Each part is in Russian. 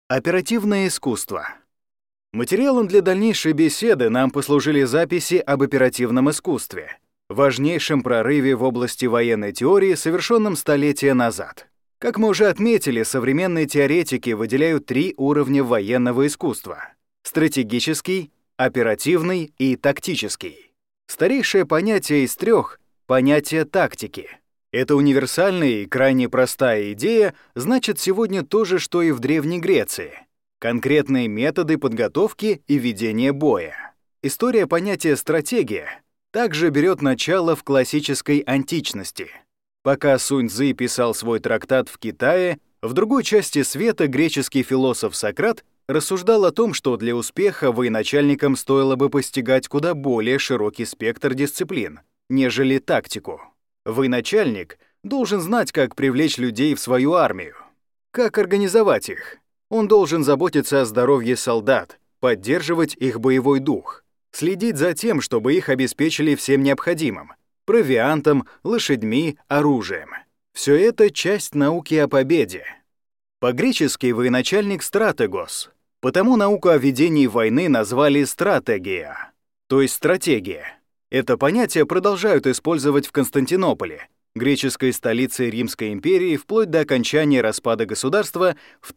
Оперативное искусство. Материалом для дальнейшей беседы нам послужили записи об оперативном искусстве, важнейшем прорыве в области военной теории, совершенном столетия назад. Как мы уже отметили, современные теоретики выделяют 3 уровня военного искусства: стратегический, оперативный и тактический. Старейшее понятие из 3 — понятие тактики. Эта универсальная и крайне простая идея значит сегодня то же, что и в Древней Греции — конкретные методы подготовки и ведения боя. История понятия «стратегия» также берет начало в классической античности. Пока Сунь-Цзы писал свой трактат в Китае, в другой части света греческий философ Сократ рассуждал о том, что для успеха военачальникам стоило бы постигать куда более широкий спектр дисциплин, нежели тактику. Военачальник должен знать, как привлечь людей в свою армию, как организовать их. Он должен заботиться о здоровье солдат, поддерживать их боевой дух, следить за тем, чтобы их обеспечили всем необходимым — провиантом, лошадьми, оружием. Все это часть науки о победе. По-гречески военачальник — стратегос, потому науку о ведении войны назвали стратегия, то есть стратегия. Это понятие продолжают использовать в Константинополе, греческой столице Римской империи, вплоть до окончания распада государства в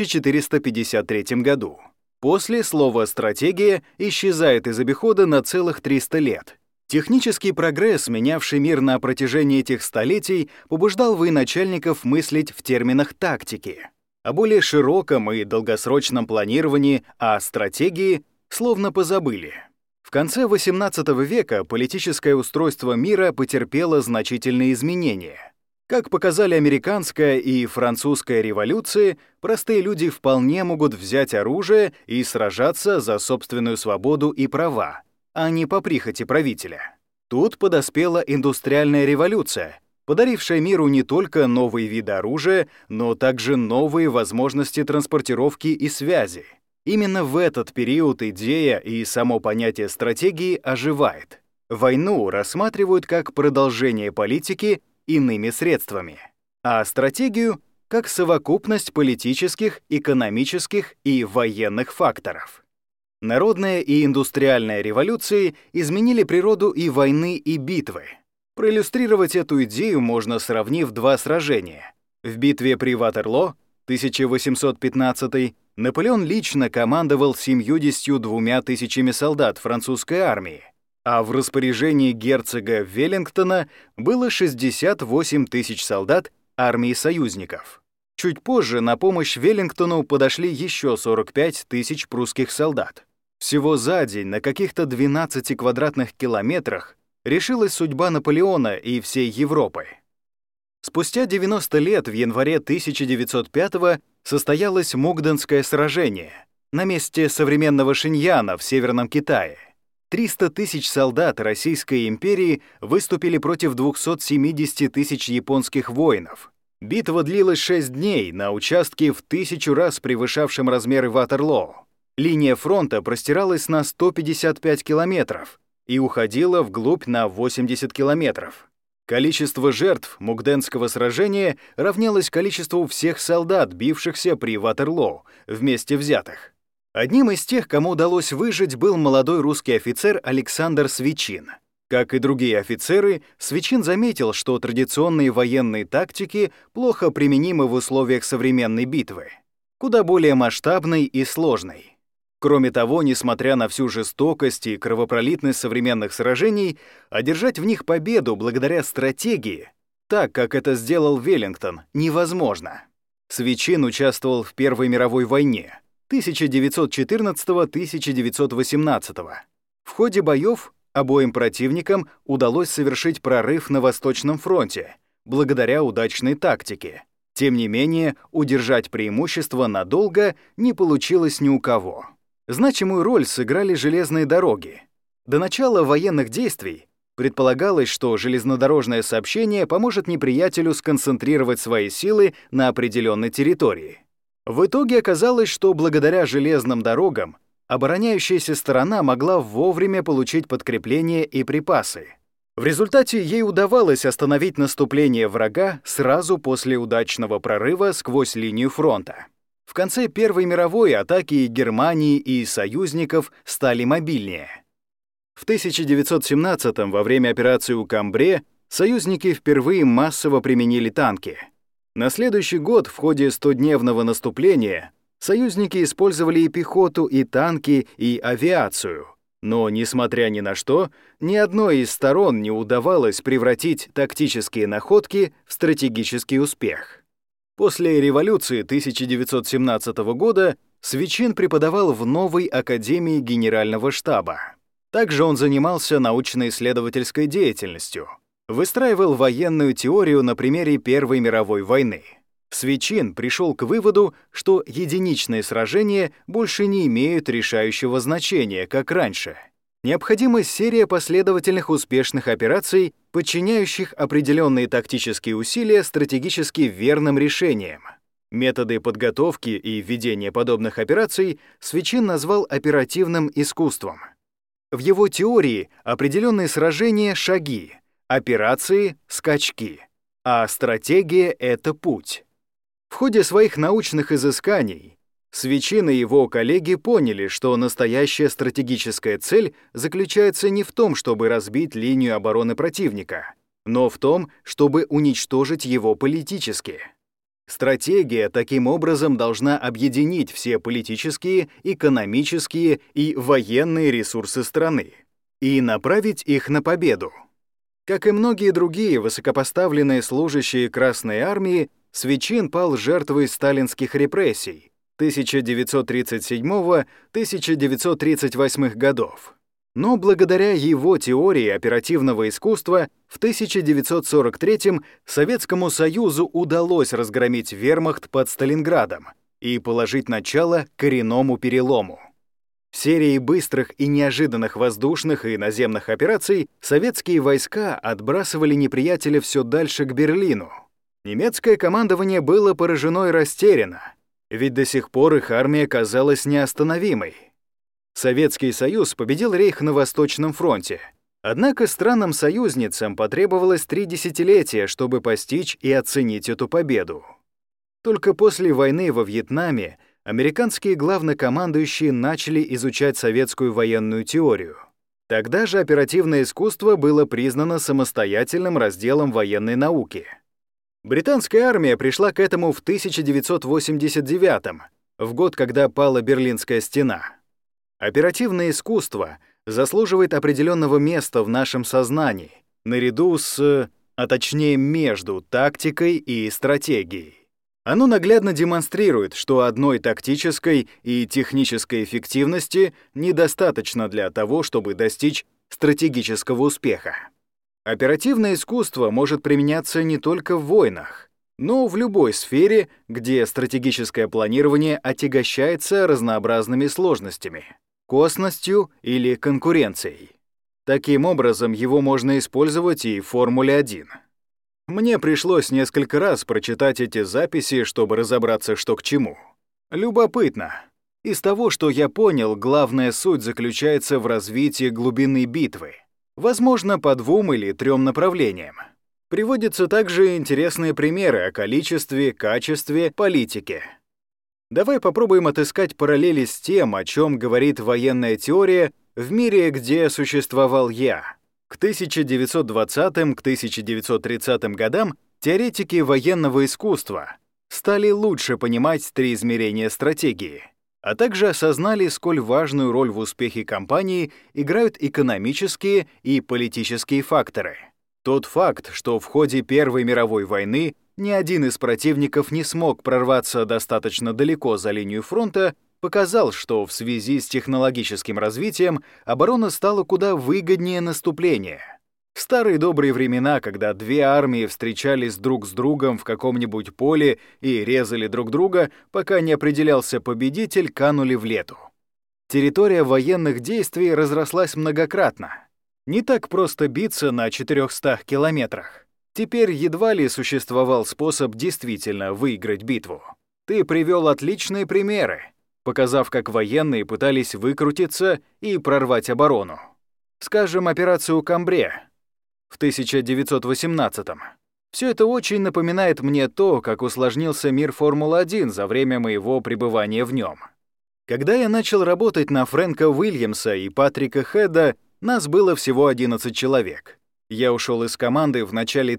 1453 году. После слово «стратегия» исчезает из обихода на целых 300 лет. Технический прогресс, менявший мир на протяжении этих столетий, побуждал военачальников мыслить в терминах тактики. О более широком и долгосрочном планировании, а стратегии словно позабыли. В конце XVIII века политическое устройство мира потерпело значительные изменения. Как показали американская и французская революции, простые люди вполне могут взять оружие и сражаться за собственную свободу и права, а не по прихоти правителя. Тут подоспела индустриальная революция, подарившая миру не только новые виды оружия, но также новые возможности транспортировки и связи. Именно в этот период идея и само понятие стратегии оживает. Войну рассматривают как продолжение политики иными средствами, а стратегию — как совокупность политических, экономических и военных факторов. Народная и индустриальная революции изменили природу и войны, и битвы. Проиллюстрировать эту идею можно, сравнив 2 сражения. В битве при Ватерлоо, 1815, Наполеон лично командовал 72 тысячами солдат французской армии, а в распоряжении герцога Веллингтона было 68 тысяч солдат армии союзников. Чуть позже на помощь Веллингтону подошли еще 45 тысяч прусских солдат. Всего за день на каких-то 12 квадратных километрах решилась судьба Наполеона и всей Европы. Спустя 90 лет, в январе 1905-го, состоялось Мукденское сражение на месте современного Шиньяна в Северном Китае. 300 тысяч солдат Российской империи выступили против 270 тысяч японских воинов. Битва длилась 6 дней на участке в 1000 раз превышавшем размеры Ватерлоо. Линия фронта простиралась на 155 километров и уходила вглубь на 80 километров. Количество жертв Мукденского сражения равнялось количеству всех солдат, бившихся при Ватерлоо, вместе взятых. Одним из тех, кому удалось выжить, был молодой русский офицер Александр Свечин. Как и другие офицеры, Свечин заметил, что традиционные военные тактики плохо применимы в условиях современной битвы, куда более масштабной и сложной. Кроме того, несмотря на всю жестокость и кровопролитность современных сражений, одержать в них победу благодаря стратегии, так как это сделал Веллингтон, невозможно. Свечин участвовал в Первой мировой войне 1914-1918. В ходе боев обоим противникам удалось совершить прорыв на Восточном фронте благодаря удачной тактике. Тем не менее, удержать преимущество надолго не получилось ни у кого. Значимую роль сыграли железные дороги. До начала военных действий предполагалось, что железнодорожное сообщение поможет неприятелю сконцентрировать свои силы на определенной территории. В итоге оказалось, что благодаря железным дорогам обороняющаяся сторона могла вовремя получить подкрепление и припасы. В результате ей удавалось остановить наступление врага сразу после удачного прорыва сквозь линию фронта. В конце Первой мировой атаки Германии и союзников стали мобильнее. В 1917-м, во время операции у Камбре, союзники впервые массово применили танки. На следующий год в ходе 100-дневного наступления союзники использовали и пехоту, и танки, и авиацию. Но, несмотря ни на что, ни одной из сторон не удавалось превратить тактические находки в стратегический успех. После революции 1917 года Свечин преподавал в новой академии Генерального штаба. Также он занимался научно-исследовательской деятельностью, выстраивал военную теорию на примере Первой мировой войны. Свечин пришел к выводу, что единичные сражения больше не имеют решающего значения, как раньше. Необходима серия последовательных успешных операций, подчиняющих определенные тактические усилия стратегически верным решениям. Методы подготовки и ведения подобных операций Свечин назвал оперативным искусством. В его теории определенные сражения — шаги, операции — скачки, а стратегия — это путь. В ходе своих научных изысканий Свечин и его коллеги поняли, что настоящая стратегическая цель заключается не в том, чтобы разбить линию обороны противника, но в том, чтобы уничтожить его политически. Стратегия таким образом должна объединить все политические, экономические и военные ресурсы страны и направить их на победу. Как и многие другие высокопоставленные служащие Красной армии, Свечин пал жертвой сталинских репрессий 1937-1938 годов. Но благодаря его теории оперативного искусства в 1943-м Советскому Союзу удалось разгромить вермахт под Сталинградом и положить начало коренному перелому. В серии быстрых и неожиданных воздушных и наземных операций советские войска отбрасывали неприятеля все дальше к Берлину. Немецкое командование было поражено и растеряно, ведь до сих пор их армия казалась неостановимой. Советский Союз победил Рейх на Восточном фронте. Однако странам-союзницам потребовалось 3 десятилетия, чтобы постичь и оценить эту победу. Только после войны во Вьетнаме американские главнокомандующие начали изучать советскую военную теорию. Тогда же оперативное искусство было признано самостоятельным разделом военной науки. Британская армия пришла к этому в 1989-м, в год, когда пала Берлинская стена. Оперативное искусство заслуживает определенного места в нашем сознании, наряду с, а точнее между тактикой и стратегией. Оно наглядно демонстрирует, что одной тактической и технической эффективности недостаточно для того, чтобы достичь стратегического успеха. Оперативное искусство может применяться не только в войнах, но в любой сфере, где стратегическое планирование отягощается разнообразными сложностями, косностью или конкуренцией. Таким образом, его можно использовать и в Формуле-1. Мне пришлось несколько раз прочитать эти записи, чтобы разобраться, что к чему. Любопытно. Из того, что я понял, главная суть заключается в развитии глубины битвы. Возможно, по 2 или 3 направлениям. Приводятся также интересные примеры о количестве, качестве, политике. Давай попробуем отыскать параллели с тем, о чем говорит военная теория в мире, где существовал я. К 1920-м, к 1930-м годам теоретики военного искусства стали лучше понимать 3 измерения стратегии, а также осознали, сколь важную роль в успехе кампании играют экономические и политические факторы. Тот факт, что в ходе Первой мировой войны ни один из противников не смог прорваться достаточно далеко за линию фронта, показал, что в связи с технологическим развитием оборона стала куда выгоднее наступления. В старые добрые времена, когда 2 армии встречались друг с другом в каком-нибудь поле и резали друг друга, пока не определялся победитель, канули в лету. Территория военных действий разрослась многократно. Не так просто биться на 400 километрах. Теперь едва ли существовал способ действительно выиграть битву. Ты привел отличные примеры, показав, как военные пытались выкрутиться и прорвать оборону. Скажем, операцию «Камбре» в 1918-м. Все это очень напоминает мне то, как усложнился мир Формулы-1 за время моего пребывания в нем. Когда я начал работать на Фрэнка Уильямса и Патрика Хеда, нас было всего 11 человек. Я ушел из команды в начале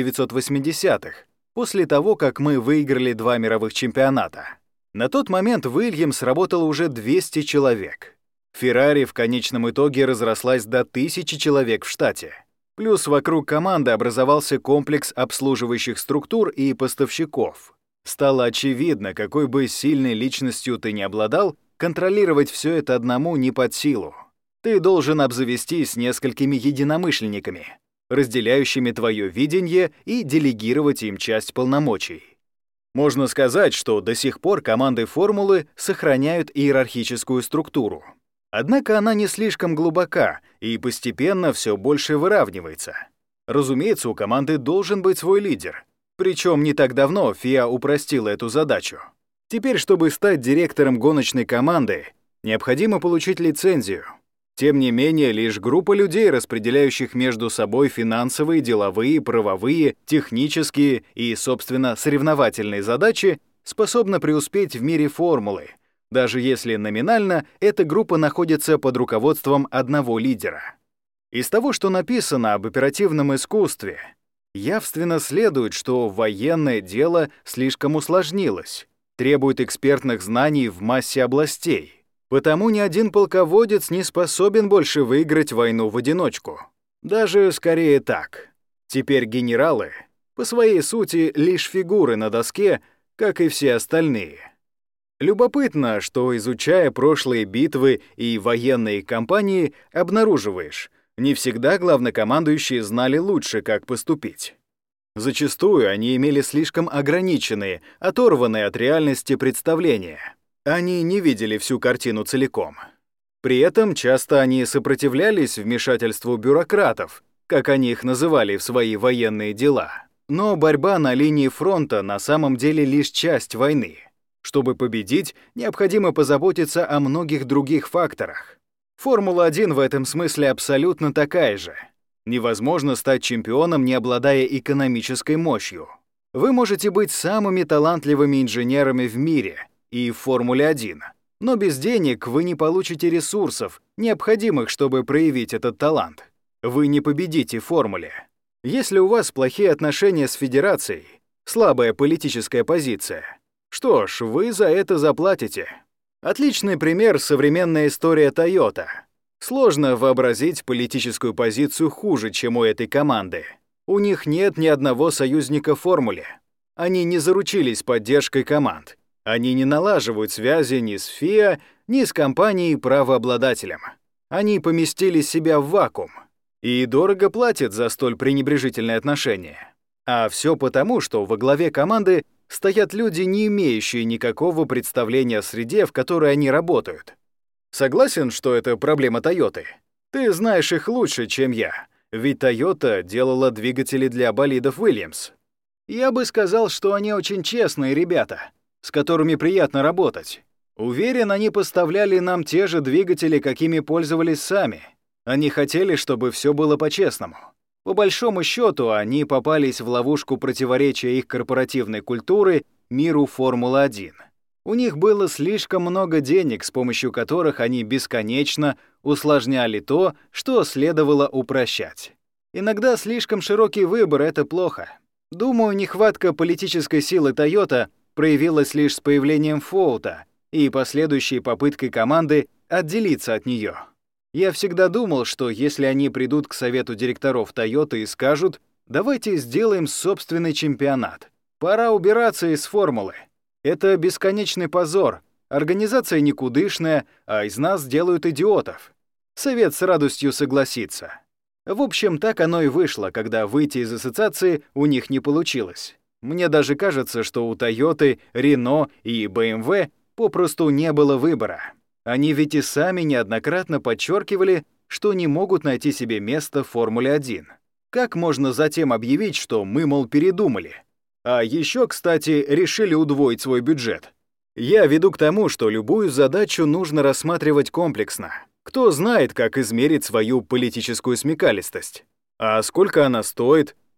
1980-х, после того, как мы выиграли 2 мировых чемпионата. На тот момент в Уильямс работало уже 200 человек. Феррари в конечном итоге разрослась до 1000 человек в штате. Плюс вокруг команды образовался комплекс обслуживающих структур и поставщиков. Стало очевидно, какой бы сильной личностью ты ни обладал, контролировать все это одному не под силу. Ты должен обзавестись несколькими единомышленниками, разделяющими твое видение, и делегировать им часть полномочий. Можно сказать, что до сих пор команды формулы сохраняют иерархическую структуру. Однако она не слишком глубока и постепенно все больше выравнивается. Разумеется, у команды должен быть свой лидер. Причем не так давно ФИА упростила эту задачу. Теперь, чтобы стать директором гоночной команды, необходимо получить лицензию. Тем не менее, лишь группа людей, распределяющих между собой финансовые, деловые, правовые, технические и, собственно, соревновательные задачи, способна преуспеть в мире формулы, даже если номинально эта группа находится под руководством одного лидера. Из того, что написано об оперативном искусстве, явственно следует, что военное дело слишком усложнилось, требует экспертных знаний в массе областей. Потому ни один полководец не способен больше выиграть войну в одиночку. Даже скорее так. Теперь генералы, по своей сути, лишь фигуры на доске, как и все остальные. Любопытно, что, изучая прошлые битвы и военные кампании, обнаруживаешь, не всегда главнокомандующие знали лучше, как поступить. Зачастую они имели слишком ограниченные, оторванные от реальности представления. Они не видели всю картину целиком. При этом часто они сопротивлялись вмешательству бюрократов, как они их называли в свои военные дела. Но борьба на линии фронта на самом деле лишь часть войны. Чтобы победить, необходимо позаботиться о многих других факторах. Формула-1 в этом смысле абсолютно такая же. Невозможно стать чемпионом, не обладая экономической мощью. Вы можете быть самыми талантливыми инженерами в мире и в Формуле-1, но без денег вы не получите ресурсов, необходимых, чтобы проявить этот талант. Вы не победите в формуле. Если у вас плохие отношения с федерацией, слабая политическая позиция, что ж, вы за это заплатите. Отличный пример — современная история Toyota. Сложно вообразить политическую позицию хуже, чем у этой команды. У них нет ни одного союзника в формуле. Они не заручились поддержкой команд. Они не налаживают связи ни с ФИА, ни с компанией-правообладателем. Они поместили себя в вакуум и дорого платят за столь пренебрежительное отношение. А все потому, что во главе команды стоят люди, не имеющие никакого представления о среде, в которой они работают. Согласен, что это проблема Тойоты? Ты знаешь их лучше, чем я, ведь Toyota делала двигатели для болидов Williams. Я бы сказал, что они очень честные ребята, с которыми приятно работать. Уверен, они поставляли нам те же двигатели, какими пользовались сами. Они хотели, чтобы все было по-честному. По большому счету, они попались в ловушку противоречия их корпоративной культуры миру Формулы-1. У них было слишком много денег, с помощью которых они бесконечно усложняли то, что следовало упрощать. Иногда слишком широкий выбор — это плохо. Думаю, нехватка политической силы Toyota проявилась лишь с появлением Фоута и последующей попыткой команды отделиться от нее. Я всегда думал, что если они придут к совету директоров Toyota и скажут: «Давайте сделаем собственный чемпионат. Пора убираться из формулы. Это бесконечный позор. Организация никудышная, а из нас делают идиотов». Совет с радостью согласится. В общем, так оно и вышло, когда выйти из ассоциации у них не получилось. Мне даже кажется, что у Toyota, Renault и BMW попросту не было выбора. Они ведь и сами неоднократно подчеркивали, что не могут найти себе место в Формуле-1. Как можно затем объявить, что мы, мол, передумали? А еще, кстати, решили удвоить свой бюджет. Я веду к тому, что любую задачу нужно рассматривать комплексно. Кто знает, как измерить свою политическую смекалистость? А сколько она стоит?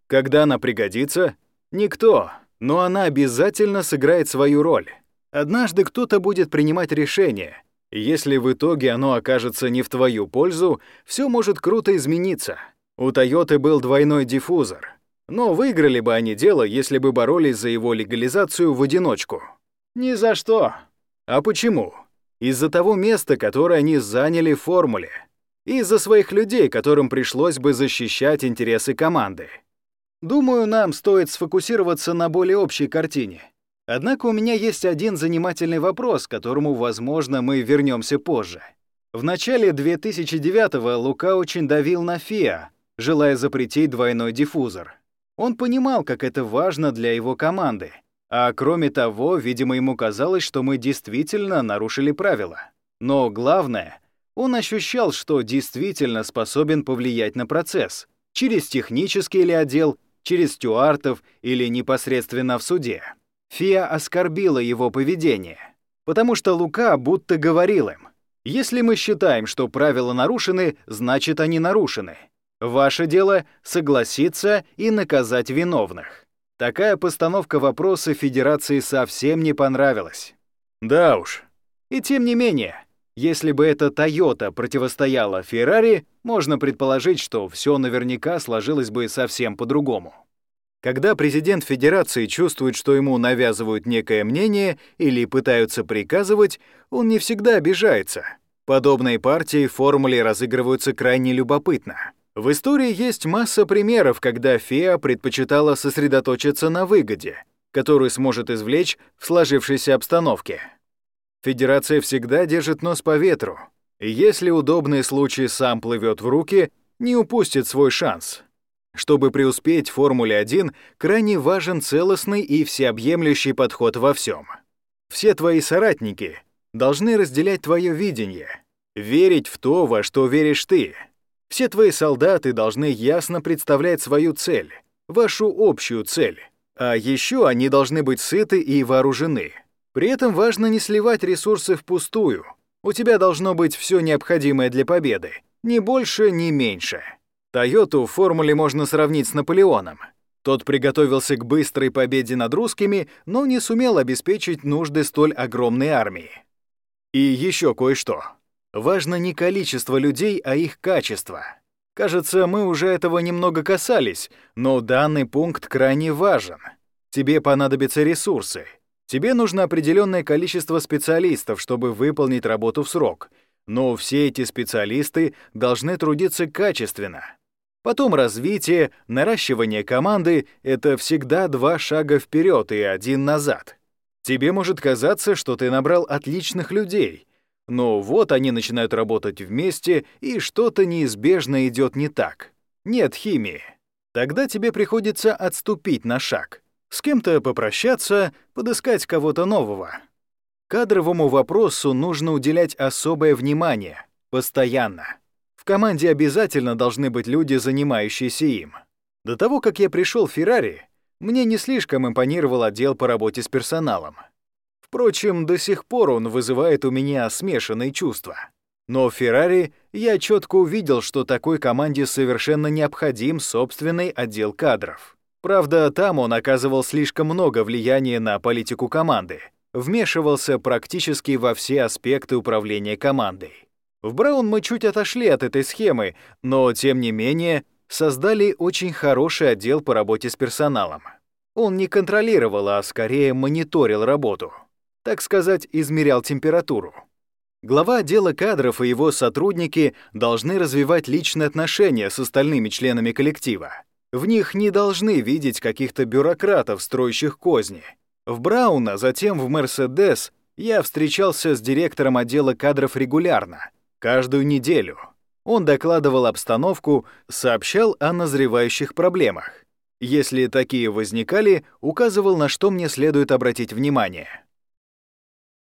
Когда она пригодится? Никто, но она обязательно сыграет свою роль. Однажды кто-то будет принимать решение. Если в итоге оно окажется не в твою пользу, все может круто измениться. У Toyota был двойной диффузор. Но выиграли бы они дело, если бы боролись за его легализацию в одиночку. Ни за что. А почему? Из-за того места, которое они заняли в формуле. Из-за своих людей, которым пришлось бы защищать интересы команды. Думаю, нам стоит сфокусироваться на более общей картине. Однако у меня есть один занимательный вопрос, к которому, возможно, мы вернемся позже. В начале 2009-го Лука очень давил на FIA, желая запретить двойной диффузор. Он понимал, как это важно для его команды. А кроме того, видимо, ему казалось, что мы действительно нарушили правила. Но главное, он ощущал, что действительно способен повлиять на процесс. Через технический ли отдел, через стюартов или непосредственно в суде. FIA оскорбила его поведение, потому что Лука будто говорил им: «Если мы считаем, что правила нарушены, значит, они нарушены. Ваше дело — согласиться и наказать виновных». Такая постановка вопроса Федерации совсем не понравилась. Да уж. И тем не менее, если бы эта Toyota противостояла Ferrari, можно предположить, что все наверняка сложилось бы совсем по-другому. Когда президент Федерации чувствует, что ему навязывают некое мнение или пытаются приказывать, он не всегда обижается. Подобные партии в формуле разыгрываются крайне любопытно. В истории есть масса примеров, когда FIA предпочитала сосредоточиться на выгоде, которую сможет извлечь в сложившейся обстановке. Федерация всегда держит нос по ветру, и если удобный случай сам плывет в руки, не упустит свой шанс. Чтобы преуспеть в Формуле-1, крайне важен целостный и всеобъемлющий подход во всем. Все твои соратники должны разделять твое видение, верить в то, во что веришь ты. Все твои солдаты должны ясно представлять свою цель, вашу общую цель. А еще они должны быть сыты и вооружены. При этом важно не сливать ресурсы впустую. У тебя должно быть все необходимое для победы, ни больше, ни меньше. Тойоту в формуле можно сравнить с Наполеоном. Тот приготовился к быстрой победе над русскими, но не сумел обеспечить нужды столь огромной армии. И еще кое-что. Важно не количество людей, а их качество. Кажется, мы уже этого немного касались, но данный пункт крайне важен. Тебе понадобятся ресурсы. Тебе нужно определенное количество специалистов, чтобы выполнить работу в срок. Но все эти специалисты должны трудиться качественно. Потом развитие, наращивание команды — это всегда 2 шага вперед и 1 назад. Тебе может казаться, что ты набрал отличных людей, но вот они начинают работать вместе, и что-то неизбежно идет не так. Нет химии. Тогда тебе приходится отступить на шаг. С кем-то попрощаться, подыскать кого-то нового. Кадровому вопросу нужно уделять особое внимание, постоянно. В команде обязательно должны быть люди, занимающиеся им. До того, как я пришел в Ferrari, мне не слишком импонировал отдел по работе с персоналом. Впрочем, до сих пор он вызывает у меня смешанные чувства. Но в Ferrari я четко увидел, что такой команде совершенно необходим собственный отдел кадров. Правда, там он оказывал слишком много влияния на политику команды, вмешивался практически во все аспекты управления командой. В Браун мы чуть отошли от этой схемы, но, тем не менее, создали очень хороший отдел по работе с персоналом. Он не контролировал, а скорее мониторил работу. Так сказать, измерял температуру. Глава отдела кадров и его сотрудники должны развивать личные отношения с остальными членами коллектива. В них не должны видеть каких-то бюрократов, строящих козни. В Браун, а затем в Мерседес я встречался с директором отдела кадров регулярно, каждую неделю. Он докладывал обстановку, сообщал о назревающих проблемах. Если такие возникали, указывал, на что мне следует обратить внимание.